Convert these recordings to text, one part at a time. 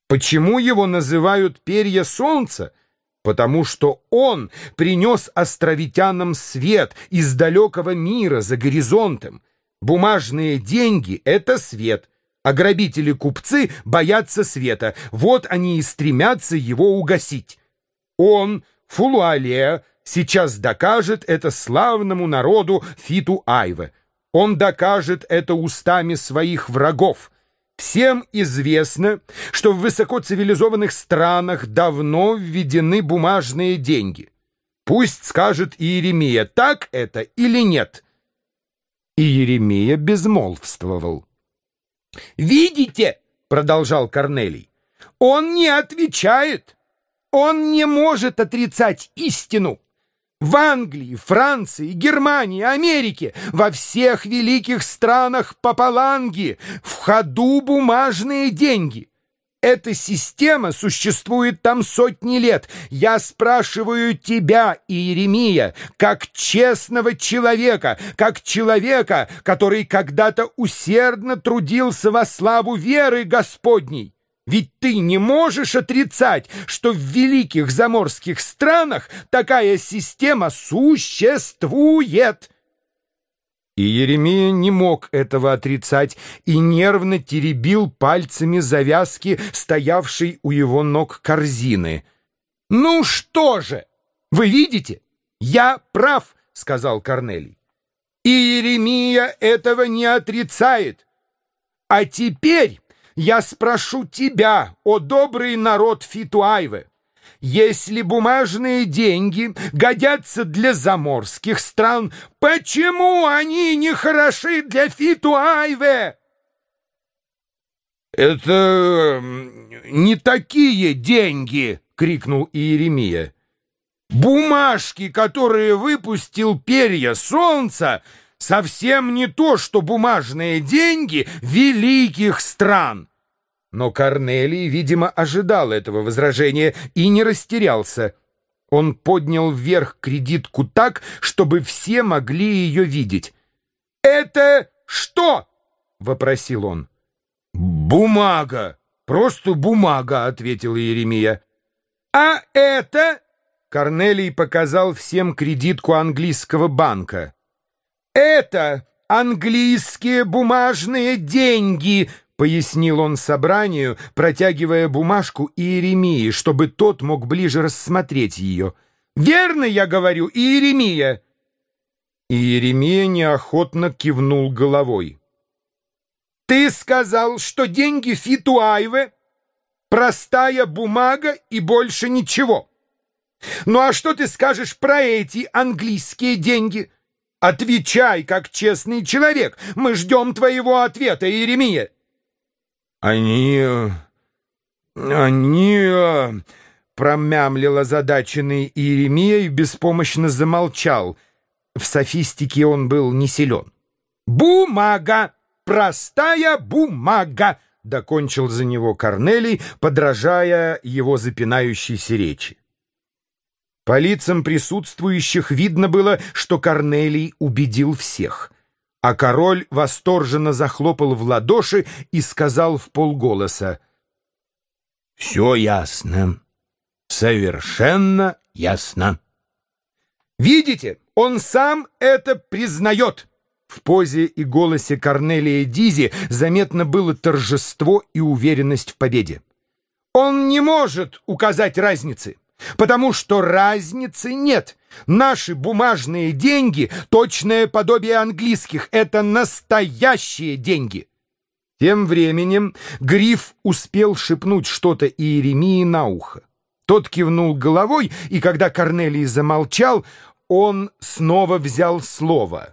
Почему его называют перья солнца? Потому что он принес островитянам свет из далекого мира за горизонтом. Бумажные деньги — это свет, а грабители-купцы боятся света. Вот они и стремятся его угасить. Он, Фулуале, сейчас докажет это славному народу Фиту-Айве. Он докажет это устами своих врагов. Всем известно, что в высокоцивилизованных странах давно введены бумажные деньги. Пусть скажет Иеремия, так это или нет. И Иеремия безмолвствовал. «Видите, — продолжал Корнелий, — он не отвечает, он не может отрицать истину. В Англии, Франции, Германии, Америке, во всех великих странах Папаланги в ходу бумажные деньги. Эта система существует там сотни лет. Я спрашиваю тебя, Иеремия, как честного человека, как человека, который когда-то усердно трудился во славу веры Господней. Ведь ты не можешь отрицать, что в великих заморских странах такая система существует. И Иеремия не мог этого отрицать и нервно теребил пальцами завязки, стоявшей у его ног корзины. «Ну что же, вы видите? Я прав», — сказал Корнелий. И Иеремия этого не отрицает. А теперь я спрошу тебя, о добрый народ Фиту-Айве, если бумажные деньги годятся для заморских стран, почему они не хороши для Фиту-Айве? «Это не такие деньги!» — крикнул Иеремия. «Бумажки, которые выпустил перья солнца, совсем не то, что бумажные деньги великих стран». Но Корнелий, видимо, ожидал этого возражения и не растерялся. Он поднял вверх кредитку так, чтобы все могли ее видеть. «Это что?» — вопросил он. «Бумага, просто бумага», — ответил Иеремия. «А это?» — Корнелий показал всем кредитку английского банка. «Это английские бумажные деньги», — пояснил он собранию, протягивая бумажку Иеремии, чтобы тот мог ближе рассмотреть ее. «Верно я говорю, Иеремия?» Иеремия неохотно кивнул головой. «Ты сказал, что деньги Фиту-Айве — простая бумага и больше ничего. Ну а что ты скажешь про эти английские деньги? Отвечай, как честный человек. Мы ждем твоего ответа, Иеремия». «Они... промямлил озадаченный Иеремия и беспомощно замолчал. В софистике он был не силен. «Бумага! Простая бумага!» — докончил за него Корнелий, подражая его запинающейся речи. По лицам присутствующих видно было, что Корнелий убедил всех. А король восторженно захлопал в ладоши и сказал вполголоса: «Все ясно, совершенно ясно». «Видите, он сам это признает». В позе и голосе Корнелия Дизи заметно было торжество и уверенность в победе. «Он не может указать разницы, потому что разницы нет. Наши бумажные деньги — точное подобие английских. Это настоящие деньги». Тем временем Гриф успел шепнуть что-то Иеремии на ухо. Тот кивнул головой, и когда Корнелий замолчал, он снова взял слово.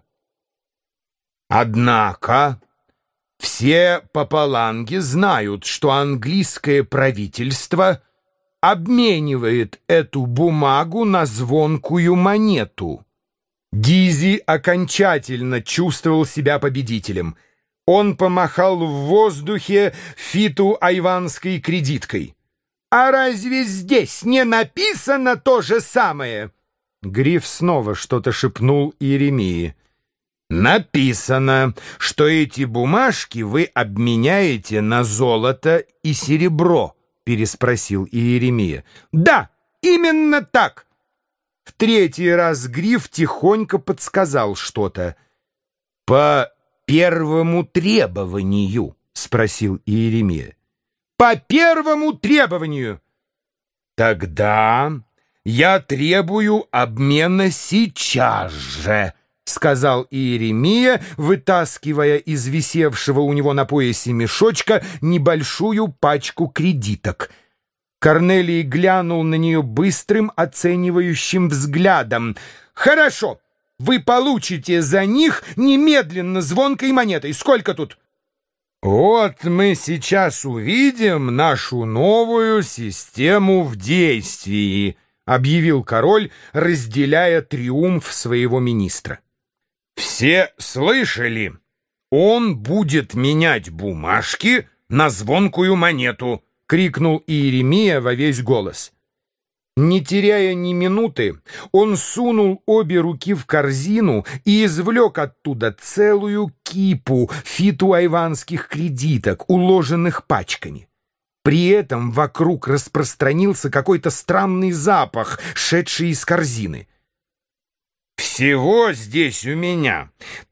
«Однако все Папаланги знают, что английское правительство обменивает эту бумагу на звонкую монету». Дизи окончательно чувствовал себя победителем. Он помахал в воздухе фиту-айванской кредиткой. «А разве здесь не написано то же самое?» Гриф снова что-то шепнул Иеремии. «Написано, что эти бумажки вы обменяете на золото и серебро», переспросил Иеремия. «Да, именно так!» В третий раз Гриф тихонько подсказал что-то. «По первому требованию?» — спросил Иеремия. «По первому требованию!» «Тогда я требую обмена сейчас же», — сказал Иеремия, вытаскивая из висевшего у него на поясе мешочка небольшую пачку кредиток. Корнелий глянул на нее быстрым оценивающим взглядом. «Хорошо, вы получите за них немедленно звонкой монетой. Сколько тут?» «Вот мы сейчас увидим нашу новую систему в действии», — объявил король, разделяя триумф своего министра. «Все слышали? Он будет менять бумажки на звонкую монету», — крикнул Иеремия во весь голос. Не теряя ни минуты, он сунул обе руки в корзину и извлек оттуда целую кипу фитуайванских кредиток, уложенных пачками. При этом вокруг распространился какой-то странный запах, шедший из корзины. «Всего здесь у меня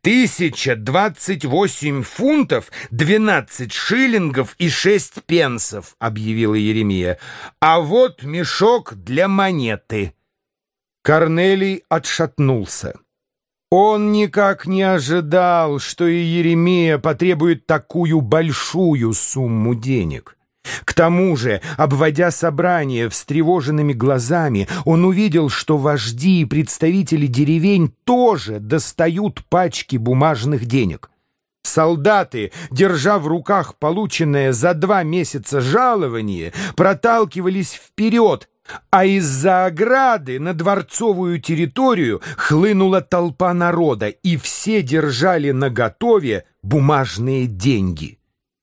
1028 фунтов, 12 шиллингов и 6 пенсов», — объявила Иеремия. «А вот мешок для монеты». Корнелий отшатнулся. Он никак не ожидал, что Иеремия потребует такую большую сумму денег. К тому же, обводя собрание встревоженными глазами, он увидел, что вожди и представители деревень тоже достают пачки бумажных денег. Солдаты, держа в руках полученное за 2 месяца жалование, проталкивались вперед, а из-за ограды на дворцовую территорию хлынула толпа народа, и все держали наготове бумажные деньги.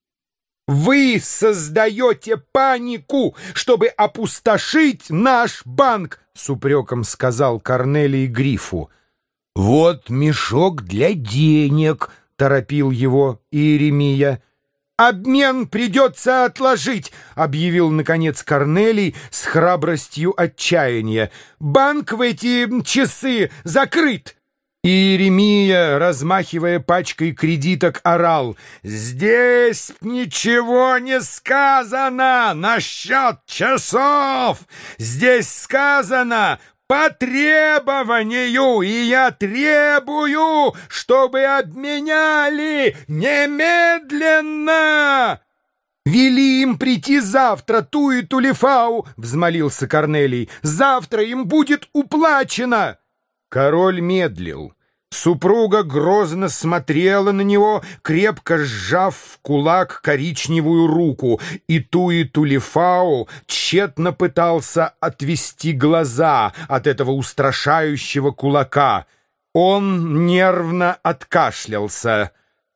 «Вы создаете панику, чтобы опустошить наш банк», — с упреком сказал Корнелий Грифу. «Вот мешок для денег», — торопил его Иеремия. «Обмен придется отложить», — объявил, наконец, Корнелий с храбростью отчаяния. «Банк в эти часы закрыт». Иеремия, размахивая пачкой кредиток, орал: «Здесь ничего не сказано насчет часов! Здесь сказано по требованию, и я требую, чтобы обменяли немедленно!» «Вели им прийти завтра, Туи Тулифау!» — взмолился Корнелий. «Завтра им будет уплачено!» Король медлил. Супруга грозно смотрела на него, крепко сжав в кулак коричневую руку, и Туи Тулифау тщетно пытался отвести глаза от этого устрашающего кулака. Он нервно откашлялся.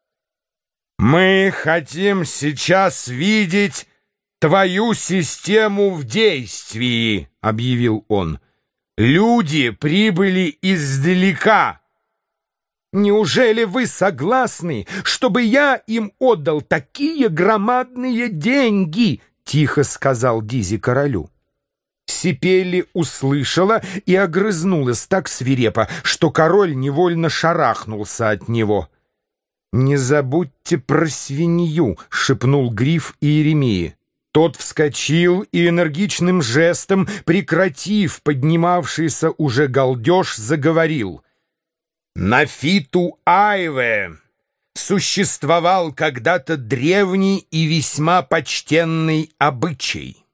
«Мы хотим сейчас видеть твою систему в действии», — объявил он. «Люди прибыли издалека». «Неужели вы согласны, чтобы я им отдал такие громадные деньги?» — тихо сказал Дизи королю. Сипелли услышала и огрызнулась так свирепо, что король невольно шарахнулся от него. «Не забудьте про свинью», — шепнул Гриф Иеремии. Тот вскочил и энергичным жестом, прекратив поднимавшийся уже галдеж, заговорил. «На Фиту-Айве существовал когда-то древний и весьма почтенный обычай.